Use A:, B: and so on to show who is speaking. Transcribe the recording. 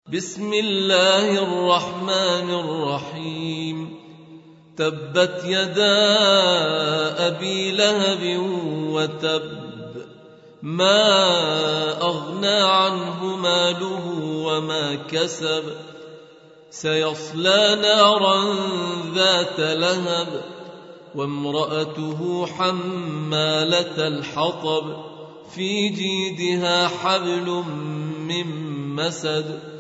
A: بسم الله الرحمن الرحيم. تبت يدا أبي لهب وتب، ما أغنى عنه ماله وما كسب، سيصلى نارا ذات لهب، وامرأته حمالة الحطب، في جيدها حبل من مسد.